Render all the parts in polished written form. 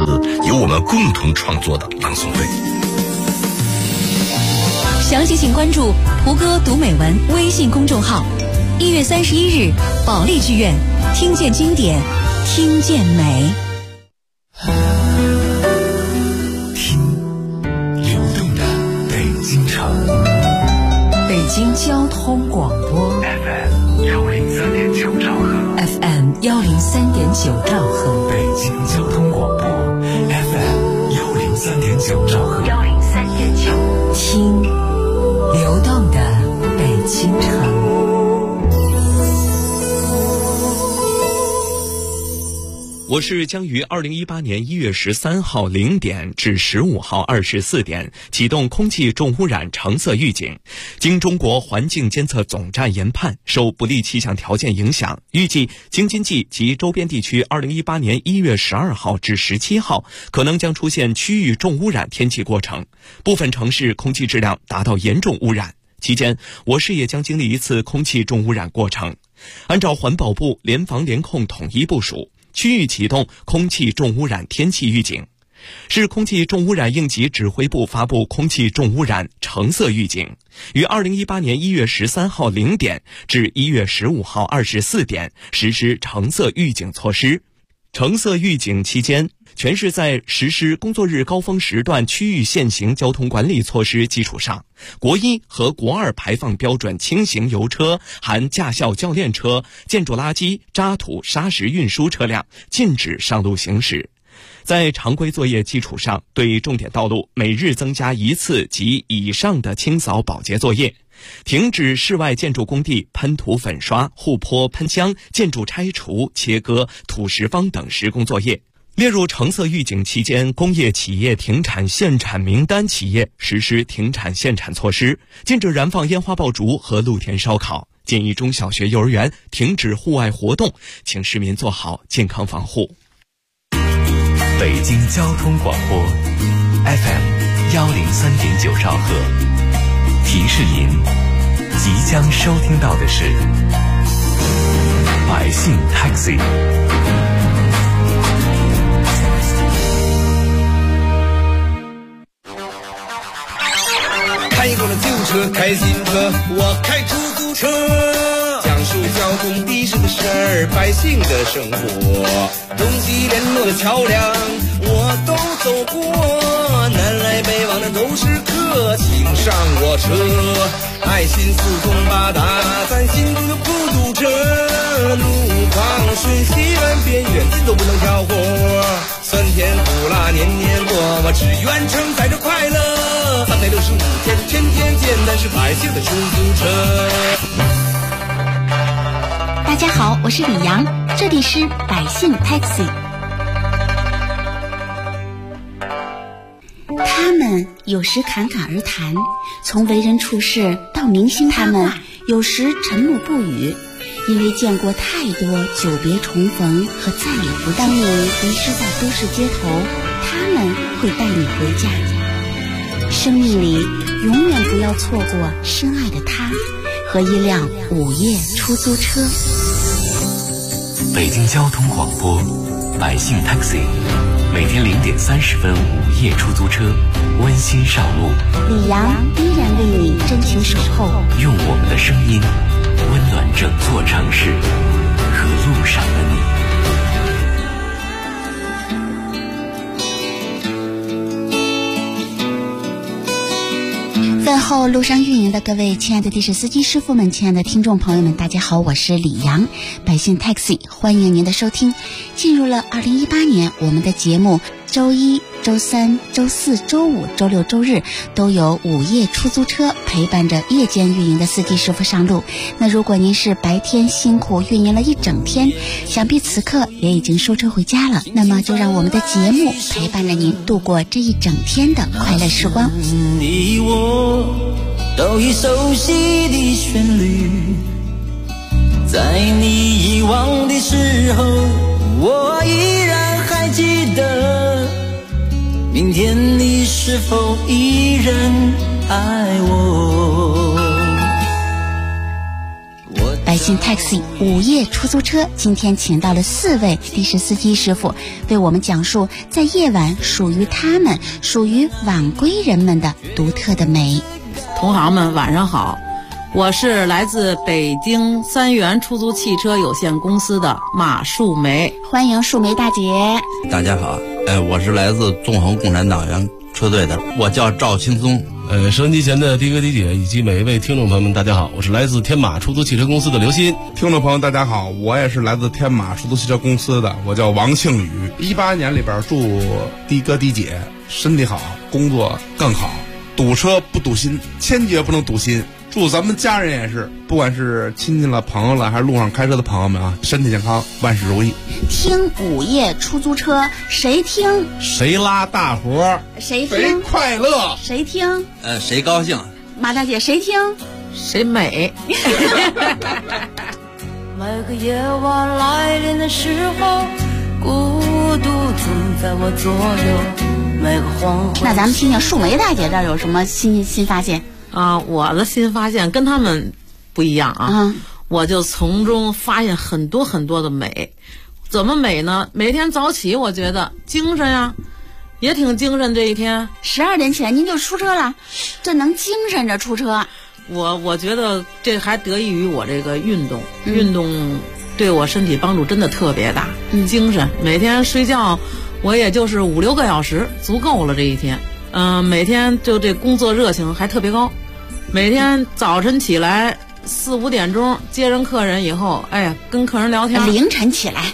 由我们共同创作的朗诵会。 详细请关注胡歌读美文微信公众号。1月31日，保利剧院，听见经典，听见美。 听流动的北京城， 北京交通广播 FM 103.9兆赫 ，FM 103.9兆赫， 北京交通广播 FM 103.9兆赫 ，103.9，听流动的北京城。 我是将于2018年1月13号0点至15号24点启动空气重污染橙色预警。经中国环境监测总站研判，受不利气象条件影响，预计京津冀及周边地区2018年1月12号至17号可能将出现区域重污染天气过程，部分城市空气质量达到严重污染。期间，我市也将经历一次空气重污染过程。按照环保部联防联控统一部署，区域启动空气重污染天气预警。市空气重污染应急指挥部发布空气重污染橙色预警，于2018年1月13号0点至1月15号24点实施橙色预警措施。橙色预警期间，全市在实施工作日高峰时段区域限行交通管理措施基础上，国1和国2排放标准轻型油车含驾校教练车、建筑垃圾、渣土、砂石运输车辆禁止上路行驶。在常规作业基础上，对重点道路每日增加1次及以上的清扫保洁作业，停止室外建筑工地喷涂粉刷、护坡喷浆、建筑拆除、切割、土石方等施工作业。列入橙色预警期间，工业企业停产限产名单企业实施停产限产措施，禁止燃放烟花爆竹和露天烧烤，建议中小学、幼儿园停止户外活动，请市民做好健康防护。 北京交通广播 FM 103.9兆赫，提示您即将收听到的是百姓 Taxi。 开过了旧车，开新车，我开出租车，讲述交通的士的事儿，百姓的生活，东西联络的桥梁我都走过，南来北往的都是客，请上我车，爱心四通八达，咱心中有孤独者，路况瞬息万变，远近都不能挑活，酸甜苦辣年年过，我只愿承载着快乐，365天，天天简单是百姓的出租车。 大家好，我是李阳，这里是百姓 Taxi。 他们有时侃侃而谈，从为人处事到明星他们有时沉默不语，因为见过太多久别重逢和再也不当你迷失在都市街头，他们会带你回家。生命里永远不要错过深爱的他和一辆午夜出租车。 北京交通广播百姓 Taxi， 每天0点30分午夜出租车温馨上路， 李阳依然为你真情守候， 用我们的声音温暖整座城市和路上的你。 问候路上运营的各位亲爱的的士司机师傅们，亲爱的听众朋友们，大家好，我是李阳，百姓 Taxi 欢迎您的收听。进入了2018年，我们的节目周一、周三、周四、周五、周六、周日都有午夜出租车陪伴着夜间运营的司机师傅上路。那如果您是白天辛苦运营了一整天，想必此刻也已经收车回家了，那么就让我们的节目陪伴着您度过这一整天的快乐时光。 你我都已熟悉的旋律，在你遗忘的时候，我依然还记得，明天你是否依然爱我。 百信 Taxi 午夜出租车今天请到了4位的士司机师傅，为我们讲述在夜晚属于他们、属于晚归人们的独特的美。 同行们晚上好，我是来自北京三元出租汽车有限公司的马树梅。 欢迎树梅大姐。 大家好，我是来自纵横共产党员车队的，我叫赵青松。 收音机前的的哥的姐以及每一位听众朋友们，大家好，我是来自天马出租汽车公司的刘鑫。 听众朋友大家好，我也是来自天马出租汽车公司的，我叫王庆宇。18年里边祝的哥的姐身体好，工作更好，堵车不堵心，千决不能堵心。祝咱们家人也是，不管是亲戚了、朋友了，还是路上开车的朋友们啊，身体健康，万事如意。 听午夜出租车，谁听谁拉大活， 谁听谁快乐， 谁听谁高兴？ 马大姐谁听谁美？ 每个夜晚来临的时候，孤独总在我左右。每个黄昏。 那咱们听听树梅大姐这儿有什么新发现啊？我的新发现跟他们不一样啊。我就从中发现很多很多的美。怎么美呢？每天早起我觉得精神呀，也挺精神。这一天 12点起来您就出车了，这能精神着出车。 我觉得这还得益于我这个运动，运动对我身体帮助真的特别大。精神每天睡觉我也就是5-6个小时足够了这一天。每天就这工作热情还特别高，每天早晨起来4-5点钟接人客人以后，跟客人聊天。 凌晨起来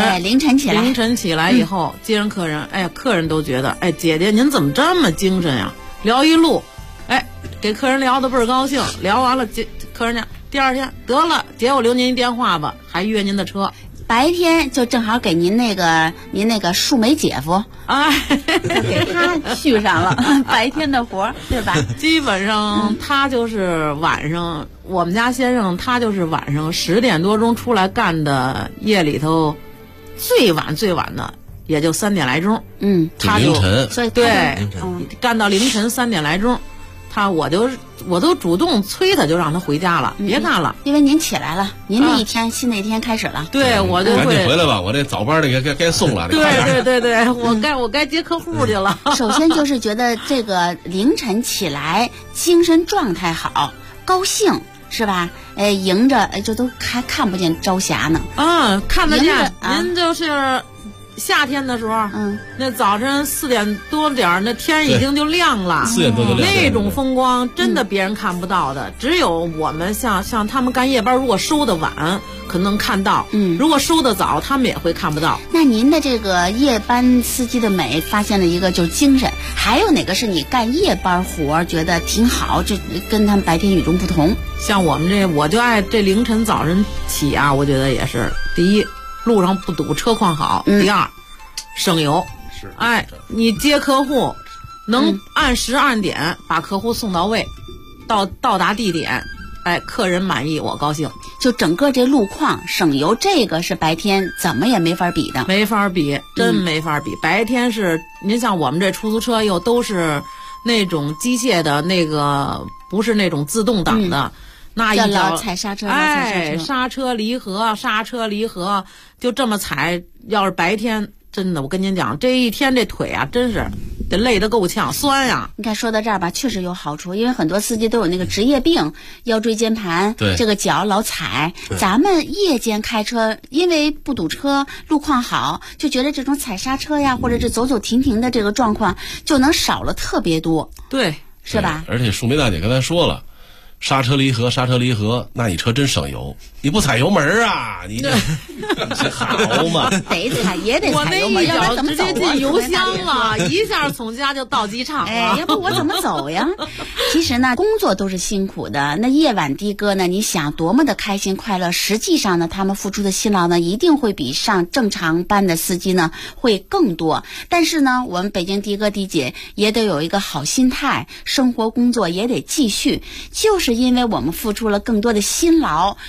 以后接人客人，客人都觉得，姐姐您怎么这么精神呀？聊一路，给客人聊得倍儿高兴。聊完了，客人讲第二天得了，姐我留您一电话吧，还约您的车。 白天就正好给您那个树梅姐夫，给他续上了白天的活，对吧？ 基本上他就是晚上，我们家先生他就是晚上10点多钟出来干的，夜里头最晚的也就3点来钟。他就凌晨， 所以对，干到凌晨3点来钟。我都主动催他，就让他回家了，别干了， 因为您起来了，您那一天新的一天开始了。 对，我就会赶紧回来吧，我这早班的该送了。 对，我该接客户去了。 首先就是觉得这个凌晨起来精神状态好，高兴是吧？迎着就都还看不见朝霞呢。 看得见。您就是夏天的时候，那早晨4点多点那天已经就亮了 ，4点多就亮， 那种风光真的别人看不到的，只有我们像他们干夜班，如果收的晚可能看到，如果收的早他们也会看不到。 那您的这个夜班司机的美发现了一个就是精神，还有哪个是你干夜班活觉得挺好，就跟他们白天与众不同？ 像我们这我就爱这凌晨早晨起啊，我觉得也是第一，路上不堵，车况好。第二，省油。你接客户能按时按点把客户送到位，到达地点，客人满意，我高兴。 就整个这路况省油，这个是白天怎么也没法比的。 没法比，真没法比。白天是您像我们这出租车又都是那种机械的，那个不是那种自动挡的。那一脚踩刹车， 刹车离合，就这么踩。要是白天，真的，我跟您讲，这一天这腿啊，真是得累得够呛，酸呀。 你看说到这儿吧，确实有好处，因为很多司机都有那个职业病，腰椎间盘，这个脚老踩。咱们夜间开车，因为不堵车，路况好，就觉得这种踩刹车呀，或者是走走停停的这个状况，就能少了特别多。 对， 是吧？ 而且树梅大姐刚才说了。刹车离合，那你车真省油。你不踩油门啊？你这好嘛？ 得踩油门，要不然怎么走啊？ 直接进油箱了，一下从家就到机场了。 要不我怎么走呀？其实呢，工作都是辛苦的。那夜晚的哥呢，你想多么的开心快乐，实际上呢，他们付出的辛劳呢，一定会比上正常班的司机呢会更多。但是呢，我们北京的哥的姐也得有一个好心态，生活工作也得继续。就是因为我们付出了更多的辛劳，所以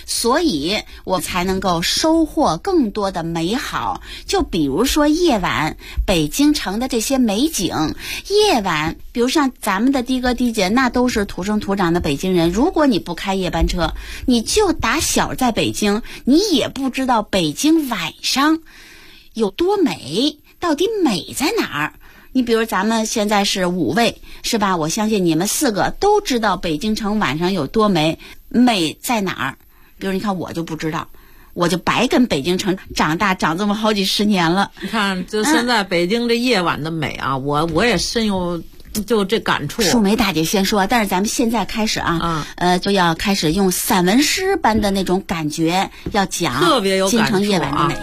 以我才能够收获更多的美好。就比如说夜晚北京城的这些美景，夜晚比如像咱们的的哥的姐那都是土生土长的北京人，如果你不开夜班车，你就打小在北京，你也不知道北京晚上有多美，到底美在哪儿。你比如咱们现在是5位是吧，我相信你们4个都知道北京城晚上有多美，美在哪儿。比如你看我就不知道，我就白跟北京城长大，长这么好几十年了。 你看就现在北京这夜晚的美啊，我也深有就这感触。 树梅大姐先说，但是咱们现在开始就要开始用散文诗般的那种感觉，要讲特别有京城夜晚的美。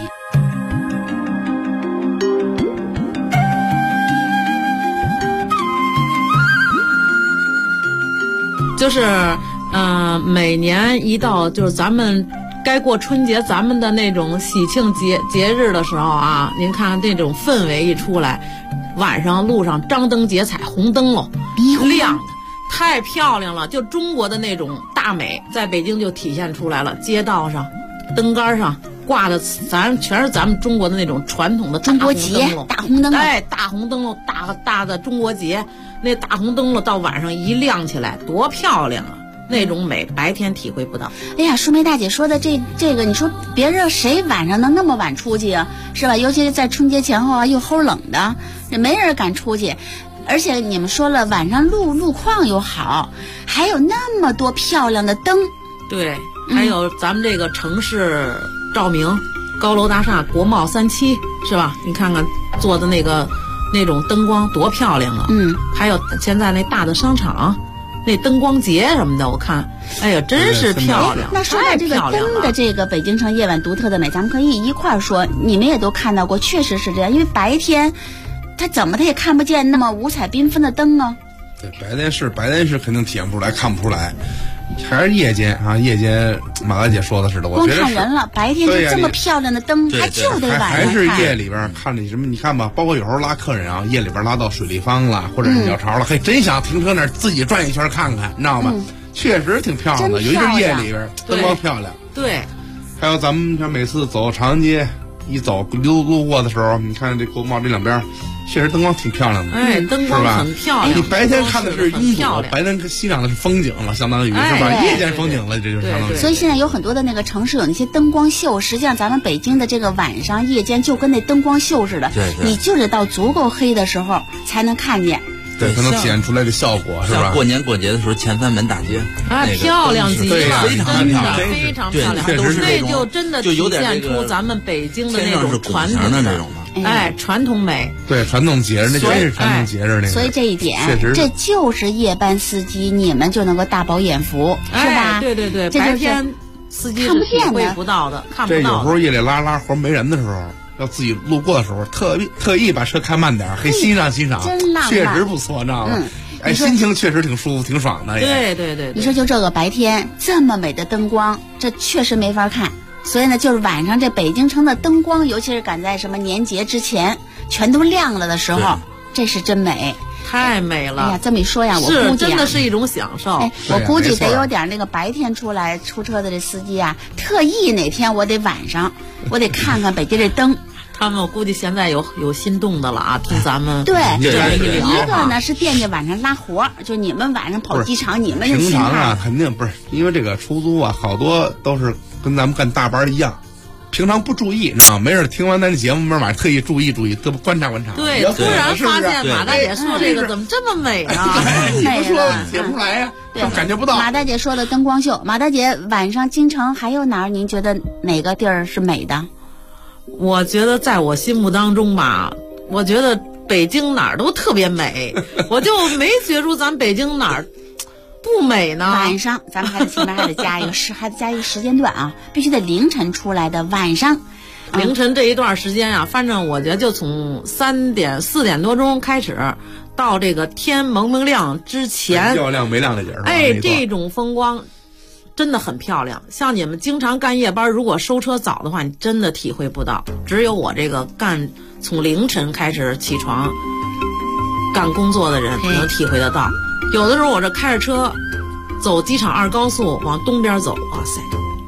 就是每年一到就是咱们该过春节，咱们的那种喜庆节日的时候啊，您看这种氛围一出来，晚上路上张灯结彩，红灯笼亮的太漂亮了，就中国的那种大美在北京就体现出来了。街道上灯杆上挂的全是咱们中国的那种传统的中国结大红灯笼， 哎，大红灯笼，大的中国结，那大红灯笼到晚上一亮起来多漂亮啊，那种美白天体会不到。 哎呀，淑梅大姐说的这个，你说别人谁晚上能那么晚出去啊，是吧？尤其是在春节前后啊，又齁冷的，没人敢出去。而且你们说了，晚上路况又好，还有那么多漂亮的灯。 对，还有咱们这个城市照明，高楼大厦，国贸3期是吧？你看看做的那种灯光多漂亮啊！还有现在那大的商场，那灯光节什么的，我看，哎呀，真是漂亮。 那说到这个灯的这个北京城夜晚独特的美，咱们可以一块儿说。你们也都看到过，确实是这样。因为白天，他也看不见那么五彩缤纷的灯啊。 对，白天是肯定体现不出来，看不出来。还是夜间啊，夜间马大姐说的似的，我觉得光看人了，白天就这么漂亮的灯，它就得晚上看。 还是夜里边看那什么，你看吧，包括有时候拉客人啊，夜里边拉到水立方了，或者是鸟巢了，嘿，真想停车那儿自己转一圈看看，你知道吗？确实挺漂亮的，尤其是夜里边灯光漂亮。 对， 还有咱们像每次走长安街，一走路过的时候，你看这国贸这两边。确实灯光挺漂亮的， 哎，灯光很漂亮。 你白天看的是拥堵，白天欣赏的是风景了，相当于是吧？夜间风景了，这就相当于。 所以现在有很多的那个城市有那些灯光秀，实际上咱们北京的这个晚上夜间就跟那灯光秀似的，你就得到足够黑的时候才能看见。 对，才能体现出来的效果是吧？ 过年过节的时候，前3门大街漂亮极了， 非常漂亮， 非常漂亮，那就真的体现出咱们北京的那种传统的那种嘛。 哎，传统美， 对，传统节日，那真是传统节日那个。 所以这一点， 确实， 这就是夜班司机你们就能够大饱眼福，是吧？ 对，白天司机是体会不到的，看不到的。 这有时候夜里拉活没人的时候，要自己路过的时候，特意把车开慢点，可以欣赏， 真浪漫， 确实不错，知道吗？哎，心情确实挺舒服，挺爽的。 对， 你说就这个白天这么美的灯光，这确实没法看。所以呢，就是晚上这北京城的灯光，尤其是赶在什么年节之前，全都亮了的时候，这是真美， 太美了。 哎呀，这么一说呀，我估计真的是一种享受。 哎，我估计得有点那个白天出车的这司机啊，特意哪天我得晚上，我得看看北京这灯。 他们我估计现在有心动的了啊，听咱们对这么一聊。 一个呢是惦记晚上拉活，就你们晚上跑机场，你们平常啊肯定不是，因为这个出租啊，好多都是跟咱们干大班一样，平常不注意，你知道吗？没事听完咱这节目，晚上特意注意，多观察。 对，突然发现马大姐说这个怎么这么美啊？ 美了，写不出来呀，感觉不到。 马大姐说的灯光秀，马大姐晚上京城还有哪儿？您觉得哪个地儿是美的？ 我觉得在我心目当中吧，我觉得北京哪儿都特别美，我就没觉出咱北京哪儿不美呢。 晚上咱们还得前面还得加一个时间段啊，必须得凌晨出来的晚上。 凌晨这一段时间啊，反正我觉得就从4点多钟开始，到这个天蒙亮之前， 要亮没亮的节儿。 哎，这种风光。真的很漂亮，像你们经常干夜班，如果收车早的话，你真的体会不到。只有我这个从凌晨开始起床干工作的人能体会得到。有的时候我这开着车走机场2高速往东边走，哇塞，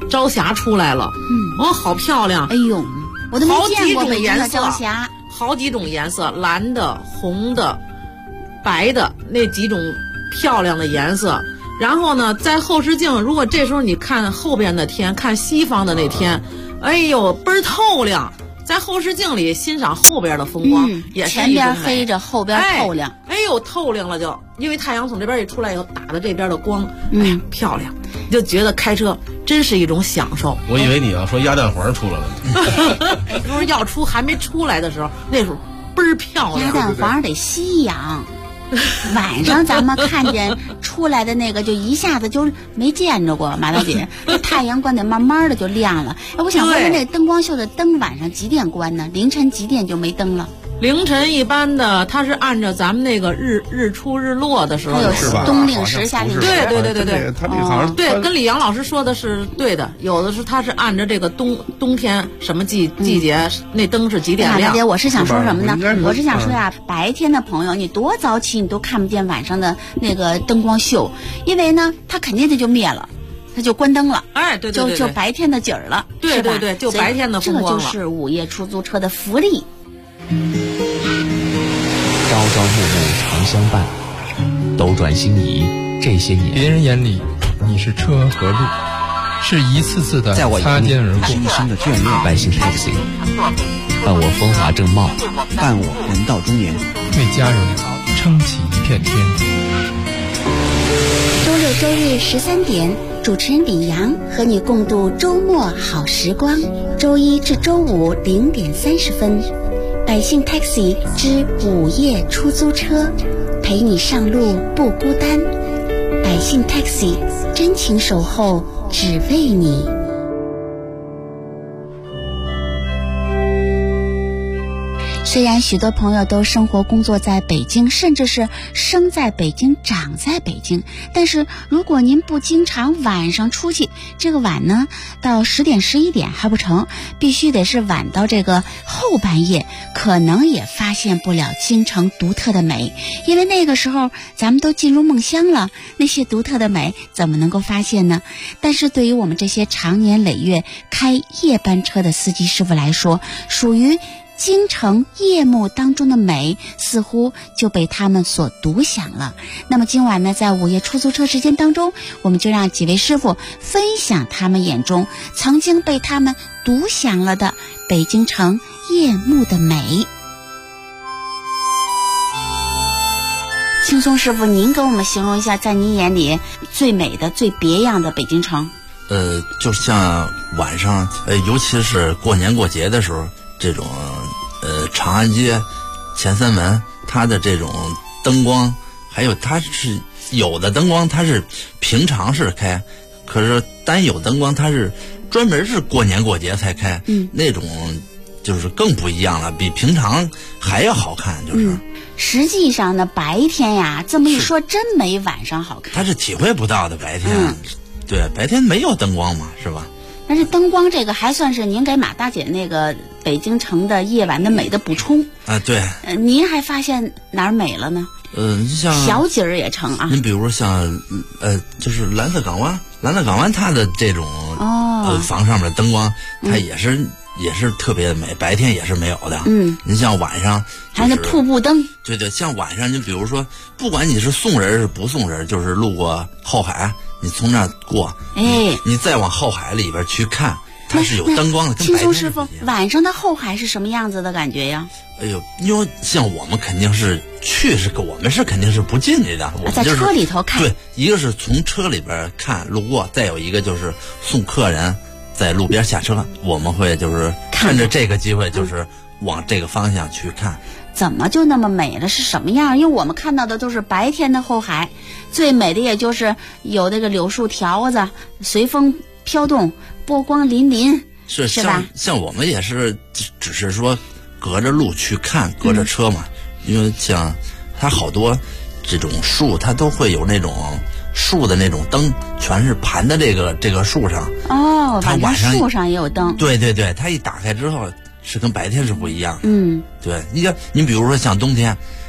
朝霞出来了，好漂亮！ 哎呦，我都没见过好几种颜色， 朝霞， 好几种颜色，蓝的、红的、白的，那几种漂亮的颜色。然后呢，在后视镜，如果这时候你看后边的天，看西方的那天，哎呦，倍儿透亮。在后视镜里欣赏后边的风光，也是前边黑着，后边透亮。 哎呦，透亮了就，因为太阳从这边一出来以后，打的这边的光，漂亮，就觉得开车真是一种享受。 我以为你要说鸭蛋黄出来了呢， 不是要出还没出来的时候，那时候倍儿漂亮。 鸭蛋黄得夕阳。晚上咱们看见出来的那个，就一下子就没见着过。马大姐，这太阳关得慢慢的就亮了。哎，我想问问，那个灯光秀的灯晚上几点关呢？凌晨几点就没灯了？ 凌晨一般的，它是按照咱们那个日出日落的时候， 有冬令时、夏令时。 对， 他这个好像对，跟李阳老师说的是对的。有的是他是按照这个冬天什么季节，那灯是几点亮。 马大姐，我是想说什么呢？我是想说呀，白天的朋友，你多早起你都看不见晚上的那个灯光秀，因为呢，它肯定就灭了。它就关灯了， 哎，对， 就白天的景儿了， 对，就白天的风光了。 这就是午夜出租车的福利。 朝朝暮暮常相伴，斗转星移这些年， 别人眼里你是车和路，是一次次的擦肩而过， 是一生的眷恋。 百姓 taxi， 伴我风华正茂， 伴我人到中年， 为家人撑起一片天。 周六周日13点，主持人李阳和你共度周末好时光。周一至周五0点30分，百姓 taxi 之午夜出租车，陪你上路不孤单。百姓 taxi 真情守候，只为你。虽然许多朋友都生活工作在北京，甚至是生在北京长在北京，但是如果您不经常晚上出去，这个晚呢到10点11点还不成，必须得是晚到这个后半夜，可能也发现不了京城独特的美，因为那个时候咱们都进入梦乡了，那些独特的美怎么能够发现呢？但是对于我们这些长年累月开夜班车的司机师傅来说，属于京城夜幕当中的美似乎就被他们所独享了。那么今晚呢，在午夜出租车时间当中，我们就让几位师傅分享他们眼中曾经被他们独享了的北京城夜幕的美。轻松师傅，您给我们形容一下，在您眼里最美的最别样的北京城。 就像晚上尤其是过年过节的时候，这种长安街前三门它的这种灯光，还有它是有的灯光它是平常是开，可是单有灯光它是专门是过年过节才开，那种就是更不一样了，比平常还要好看，就是。 实际上呢，白天呀，这么一说真没晚上好看。 它是体会不到的，白天，对，白天没有灯光嘛，是吧？ 但是灯光这个还算是您给马大姐那个北京城的夜晚的美的补充啊，对。 您还发现哪儿美了呢？ 像小景儿也成啊。 您比如说像就是蓝色港湾它的这种房上面的灯光，它也是特别美，白天也是没有的。您像晚上、就是、 还有那瀑布灯， 对，像晚上，你比如说，不管你是送人是不送人，就是路过后海，你从那儿过，你再往后海里边去看，它是有灯光的。 轻松师傅，晚上的后海是什么样子的感觉呀？ 哎呦，因为像我们肯定是我们是肯定是不进去的，我们、就是、 在车里头看。 对，一个是从车里边看路过，再有一个就是送客人在路边下车，我们会就是趁着这个机会，就是往这个方向去看。 怎么就那么美了？是什么样？因为我们看到的都是白天的后海，最美的也就是有那个柳树条子随风飘动，波光粼粼，是吧？ 像我们也是，只是说隔着路去看，隔着车嘛。因为像它好多这种树，它都会有那种树的那种灯，全是盘在这个树上。它晚上树上也有灯。 对，它一打开之后是跟白天是不一样的。对，您比如说像冬天，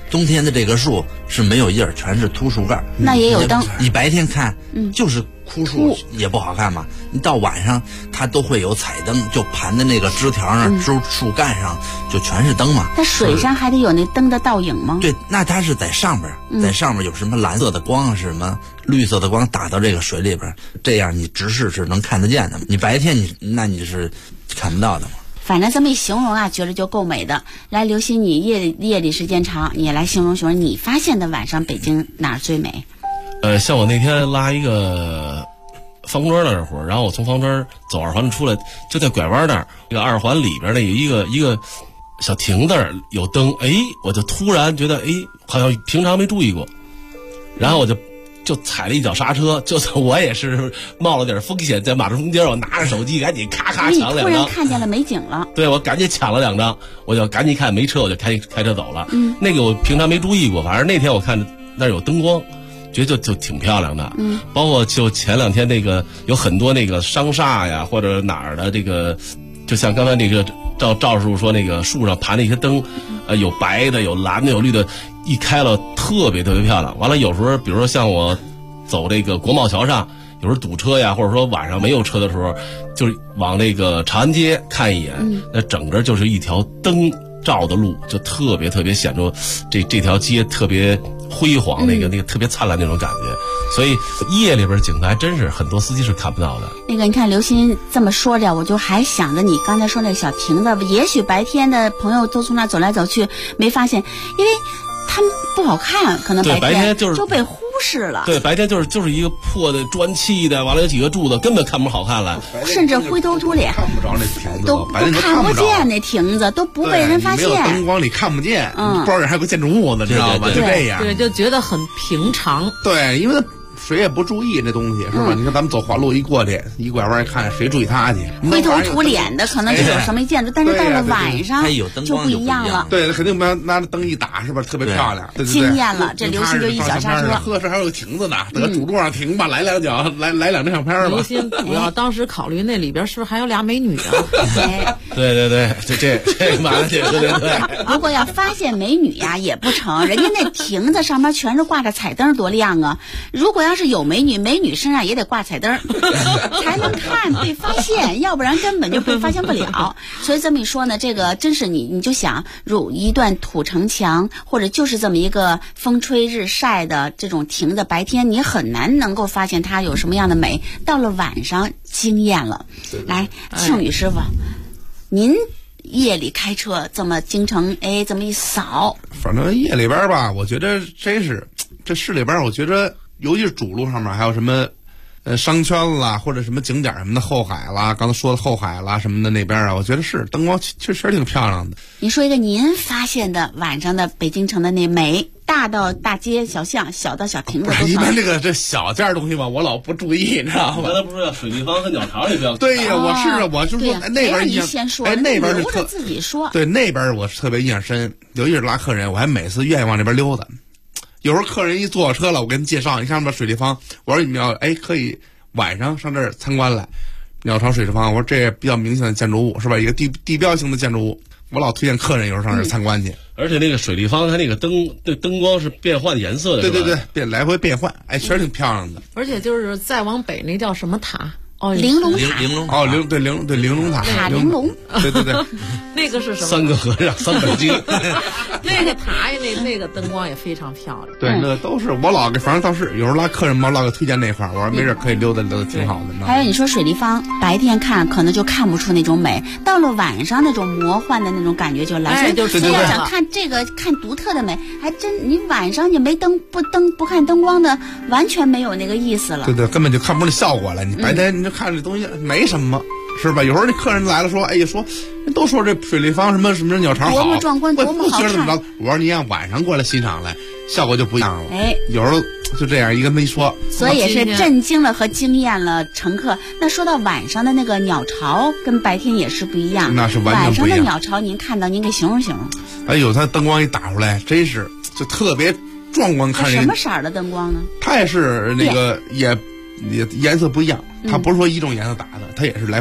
冬天的这个树是没有叶儿，全是秃树干。 那也有灯。 你白天看，就是枯树也不好看嘛。你到晚上，它都会有彩灯，就盘在那个枝条上、树干上，就全是灯嘛。 它水上还得有那灯的倒影吗？ 对，那它是在上边，在上面有什么蓝色的光，什么绿色的光打到这个水里边，这样你直视是能看得见的。你白天你是看不到的嘛。 反正这么一形容啊，觉得就够美的。来，刘鑫，你夜里时间长，你也来形容你发现的晚上北京哪儿最美？ 像我那天拉一个方庄那会儿，然后我从方庄走2环出来，就在拐弯那儿，这个2环里边呢有一个小亭子有灯，我就突然觉得好像平常没注意过，然后我就踩了一脚刹车，就是我也是冒了点风险，在马路中间我拿着手机赶紧咔咔抢2张。 突然看见了美景了。 对，我赶紧抢了2张，我就赶紧看没车，我就开车走了。那个我平常没注意过，反正那天我看那儿有灯光，觉得就挺漂亮的。包括就前2天那个有很多那个商厦呀或者哪儿的这个，就像刚才那个赵师傅说那个树上盘那些灯，有白的有蓝的有绿的，一开了特别特别漂亮。完了有时候比如说像我走这个国贸桥上，有时候堵车呀，或者说晚上没有车的时候，就是往那个长安街看一眼，那整个就是一条灯照的路，就特别特别显出这条街特别辉煌，那个特别灿烂那种感觉。所以夜里边景色还真是很多司机是看不到的。 那个你看刘鑫这么说着，我就还想着你刚才说那个小亭子，也许白天的朋友都从那走来走去没发现，因为他们不好看，可能白天就被忽视了。 对，白天就是一个破的砖砌的，完了有几个柱子，根本看不好看了， 甚至灰头土脸， 看不着那亭子， 都看不见那亭子，都不被人发现。 没有灯光你看不见，不知道还有个建筑物呢，知道吧？就这样。 对，就觉得很平常。 对，因为谁也不注意这东西，是吧？你看咱们走环路一过去，一拐弯一看，谁注意他去？ 灰头土脸的，可能就有什么建筑，但是到了晚上就不一样了。 对，肯定不要拿着灯一打，是吧？特别漂亮， 惊艳了。这刘鑫就一脚刹车， 呵，这还有个亭子呢，得主路上停吧，来2脚，来2张相片吧。 刘鑫主要当时考虑那里边是不是还有俩美女啊？ 对，这马上姐对。 如果要发现美女呀，也不成，人家那亭子上面全是挂着彩灯，多亮啊！如果要是有美女身上也得挂彩灯才能看被发现，要不然根本就被发现不了。所以这么一说呢，这个真是你就想，如一段土城墙，或者就是这么一个风吹日晒的这种亭子，白天你很难能够发现它有什么样的美，到了晚上惊艳了。来，庆宇师傅，您夜里开车这么京城这么一扫， 反正夜里边吧，我觉得真是这市里边，我觉得尤其是主路上面还有什么商圈啦，或者什么景点什么的，后海啦，刚才说的后海啦什么的那边啊，我觉得是灯光确实挺漂亮的。 你说一个您发现的晚上的北京城的那美，大到大街小巷，小到小亭子都。 一般这小件东西吧，我老不注意，你知道吗？ 刚才不是要水立方和鸟巢也比较。 对呀，我就说那边你先说， 那边留着自己说。 对，那边我特别印象深，尤其是拉客人，我还每次愿意往那边溜达。有时候客人一坐车了，我跟你介绍，你看吧，水立方，我说你们要可以晚上上这儿参观来，鸟巢水立方，我说这比较明显的建筑物是吧？一个地标性的建筑物，我老推荐客人有时候上这儿参观去。 而且那个水立方，它那个灯光是变换颜色的， 对，来回变换，确实挺漂亮的。 而且就是再往北那叫什么塔？ 玲珑塔。 玲珑哦，玲珑塔。 塔玲珑。 对。 那个是什么 ？3个和尚3本经。 那个塔那个灯光也非常漂亮。 对，那都是我老给，反正倒是有时候拉客人嘛，老给推荐那块儿，我说没事可以溜达溜达，挺好的。 还有你说水立方，白天看可能就看不出那种美，到了晚上那种魔幻的那种感觉就来。所以要想看这个看独特的美，还真你晚上你没不看灯光的，完全没有那个意思了。 对，根本就看不出那效果来。你白天你就看这东西没什么。是吧？有时候那客人来了说，说都说这水立方什么鸟巢好， 多么壮观，多么好看。 怎么着？我说你按晚上过来欣赏来，效果就不一样了。有时候就这样一跟他一说， 所以也是震惊了和惊艳了乘客。那说到晚上的那个鸟巢，跟白天也是不一样。 那是完全不一样。 晚上的鸟巢，您看到您给形容形容。 它灯光一打出来，真是就特别壮观。看什么色儿的灯光呢？ 它也是那个也颜色不一样，它不是说一种颜色打的，它也是来回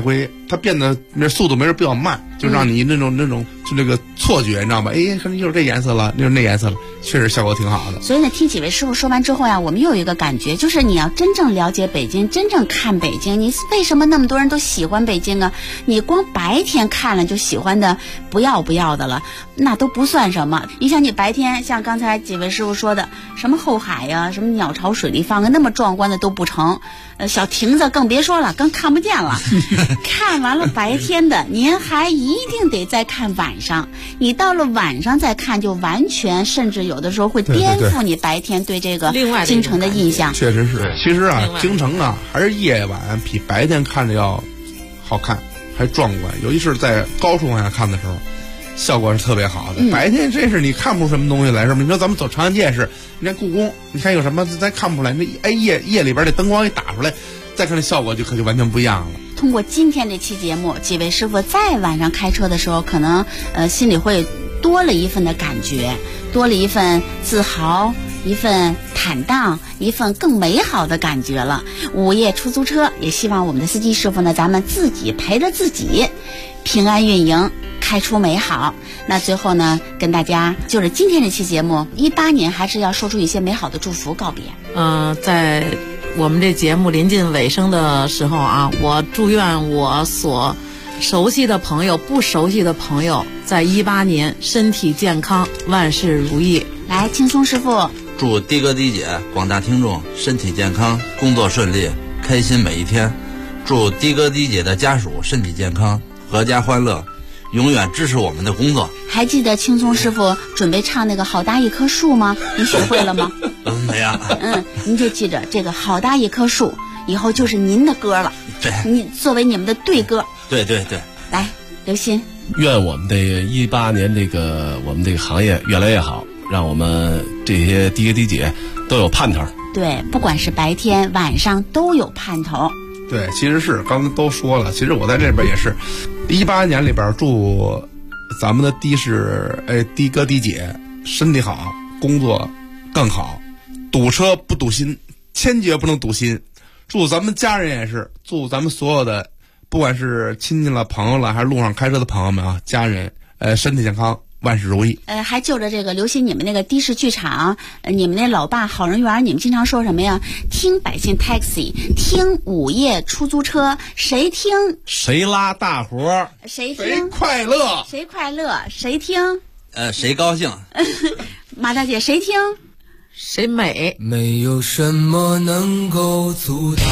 它变得那速度没人比较慢，就让你那种就那个错觉，你知道吧？哎，可能就是这颜色了，就是那颜色了，确实效果挺好的。 所以呢，听几位师傅说完之后呀，我们又有一个感觉，就是你要真正了解北京，真正看北京，你为什么那么多人都喜欢北京啊？你光白天看了就喜欢的不要的了，那都不算什么。你想，你白天像刚才几位师傅说的，什么后海呀，什么鸟巢水立方啊，那么壮观的都不成，小亭子更别说了，更看不见了。看完了白天的，您还一定得再看晚上。你到了晚上再看，就完全甚至有的时候会颠覆你白天对这个京城的印象。 确实是，其实啊，京城啊还是夜晚比白天看着要好看，还壮观。尤其是在高处往下看的时候，效果是特别好的。白天真是你看不出什么东西来，是吗？你说咱们走长安街是，你看故宫，你看有什么咱看不出来。那夜里边的灯光一打出来，再看那效果就完全不一样了。 通过今天这期节目，几位师傅在晚上开车的时候，可能心里会多了一份的感觉，多了一份自豪，一份坦荡，一份更美好的感觉了。午夜出租车也希望我们的司机师傅呢，咱们自己陪着自己，平安运营，开出美好。那最后呢，跟大家就是今天这期节目，18年还是要说出一些美好的祝福告别。 在我们这节目临近尾声的时候啊，我祝愿我所熟悉的朋友、不熟悉的朋友，在18年身体健康，万事如意。 来，轻松师傅， 祝的哥的姐广大听众身体健康，工作顺利，开心每一天。祝的哥的姐的家属身体健康，阖家欢乐，永远支持我们的工作。 还记得轻松师傅准备唱那个好大一棵树吗？你学会了吗？ 没有。 您就记着这个好大一棵树，以后就是您的歌了。 对， 你作为你们的对歌。 对。 来，刘鑫， 愿我们的18年我们这个行业越来越好，让我们这些的哥的姐都有盼头。 对，不管是白天晚上都有盼头。 对，其实是刚才都说了，其实我在这边也是18年里边祝咱们的的哥的姐身体好，工作更好，堵车不堵心，坚决不能堵心。祝咱们家人也是，祝咱们所有的不管是亲戚了、朋友了，还是路上开车的朋友们啊，家人身体健康，万事如意。 还就着这个刘鑫，你们那个的士剧场，你们那老爸好人缘，你们经常说什么呀？听百姓 taxi， 听午夜出租车，谁听谁拉大活， 谁听谁快乐， 谁快乐，谁听谁高兴。 马大姐，谁听谁美。 没有什么能够阻挡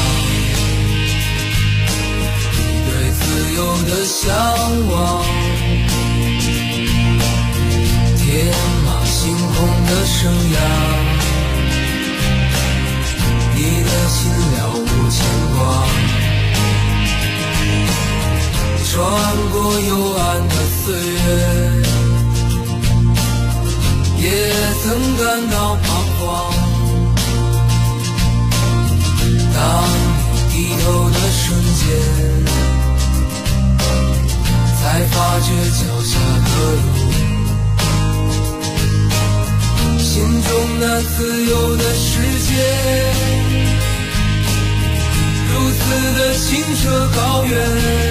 你对自由的向往，天马行空的生涯，你的心了无牵挂，穿过幽暗的岁月，也曾感到彷徨。当你低头的瞬间，才发觉脚下的路，心中那自由的世界，如此的清澈高远，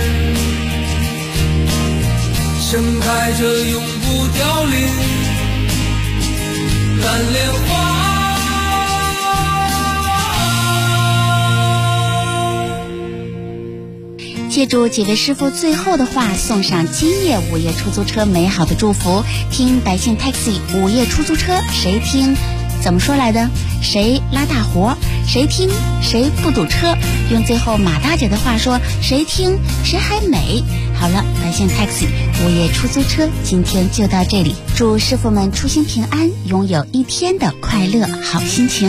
盛开着永不凋零蓝莲花。 借助几位师傅最后的话，送上今夜午夜出租车美好的祝福。听百姓 taxi 午夜出租车，谁听怎么说来的？谁拉大活，谁听谁不堵车。用最后马大姐的话说，谁听谁还美。好了，百姓 taxi 午夜出租车今天就到这里，祝师傅们出行平安，拥有一天的快乐好心情。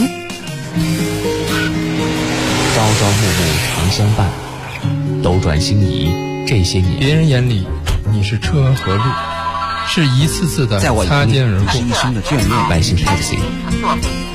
朝朝暮暮常相伴，斗转星移这些年， 别人眼里你是车和路，是一次次的擦肩而过。 新生的眷恋， 百姓 taxi